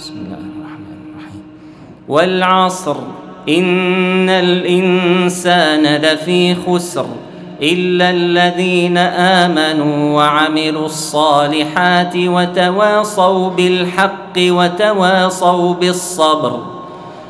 بسم الله الرحمن الرحيم. والعصر إن الإنسان لفي خسر إلا الذين آمنوا وعملوا الصالحات وتواصوا بالحق وتواصوا بالصبر.